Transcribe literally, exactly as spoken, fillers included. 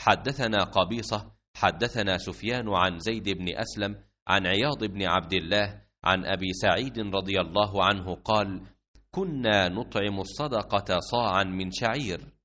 حدثنا قبيصة حدثنا سفيان عن زيد بن أسلم عن عياض بن عبد الله عن أبي سعيد رضي الله عنه قال: كنا نطعم الصدقة صاعا من شعير،